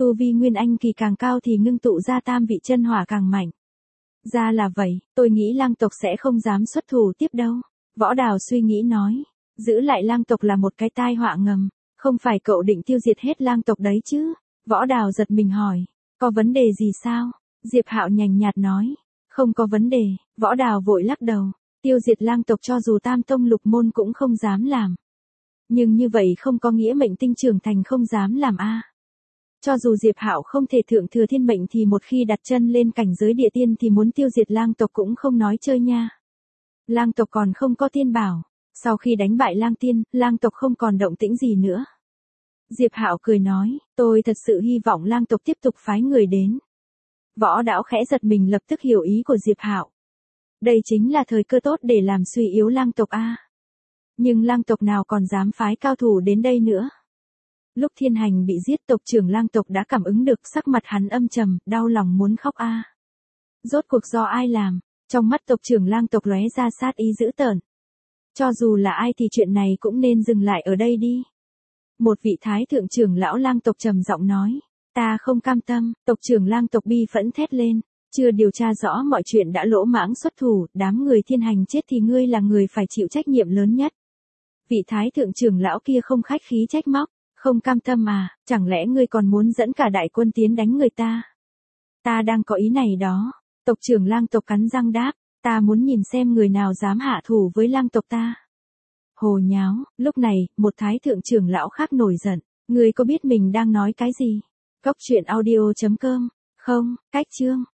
Tu vi Nguyên Anh kỳ càng cao thì ngưng tụ ra tam vị chân hỏa càng mạnh. Ra là vậy, tôi nghĩ lang tộc sẽ không dám xuất thủ tiếp đâu. Võ Đào suy nghĩ nói, giữ lại lang tộc là một cái tai họa ngầm, không phải cậu định tiêu diệt hết lang tộc đấy chứ? Võ Đào giật mình hỏi, có vấn đề gì sao? Diệp Hạo nhàn nhạt nói, không có vấn đề. Võ Đào vội lắc đầu, tiêu diệt lang tộc cho dù tam tông lục môn cũng không dám làm. Nhưng như vậy không có nghĩa mệnh tinh trưởng thành không dám làm a. Cho dù Diệp Hạo không thể thượng thừa thiên mệnh thì một khi đặt chân lên cảnh giới địa tiên thì muốn tiêu diệt lang tộc cũng không nói chơi nha. Lang tộc còn không có tiên bảo, sau khi đánh bại lang tiên, lang tộc không còn động tĩnh gì nữa. Diệp Hạo cười nói, tôi thật sự hy vọng lang tộc tiếp tục phái người đến. Võ Đão khẽ giật mình lập tức hiểu ý của Diệp Hạo. Đây chính là thời cơ tốt để làm suy yếu lang tộc a. Nhưng lang tộc nào còn dám phái cao thủ đến đây nữa. Lúc Thiên Hành bị giết, tộc trưởng lang tộc đã cảm ứng được, sắc mặt hắn âm trầm, đau lòng muốn khóc a. Rốt cuộc do ai làm? Trong mắt tộc trưởng lang tộc lóe ra sát ý dữ tợn. Cho dù là ai thì chuyện này cũng nên dừng lại ở đây đi. Một vị thái thượng trưởng lão lang tộc trầm giọng nói, ta không cam tâm. Tộc trưởng lang tộc bi phẫn thét lên, chưa điều tra rõ mọi chuyện đã lỗ mãng xuất thủ, đám người Thiên Hành chết thì ngươi là người phải chịu trách nhiệm lớn nhất. Vị thái thượng trưởng lão kia không khách khí trách móc, không cam tâm à, chẳng lẽ ngươi còn muốn dẫn cả đại quân tiến đánh người ta? Ta đang có ý này đó. Tộc trưởng lang tộc cắn răng đáp, ta muốn nhìn xem người nào dám hạ thủ với lang tộc ta. Hồ nháo. Lúc này, một thái thượng trưởng lão khác nổi giận, ngươi có biết mình đang nói cái gì? Cốc truyện audio.com. Không, cách chương.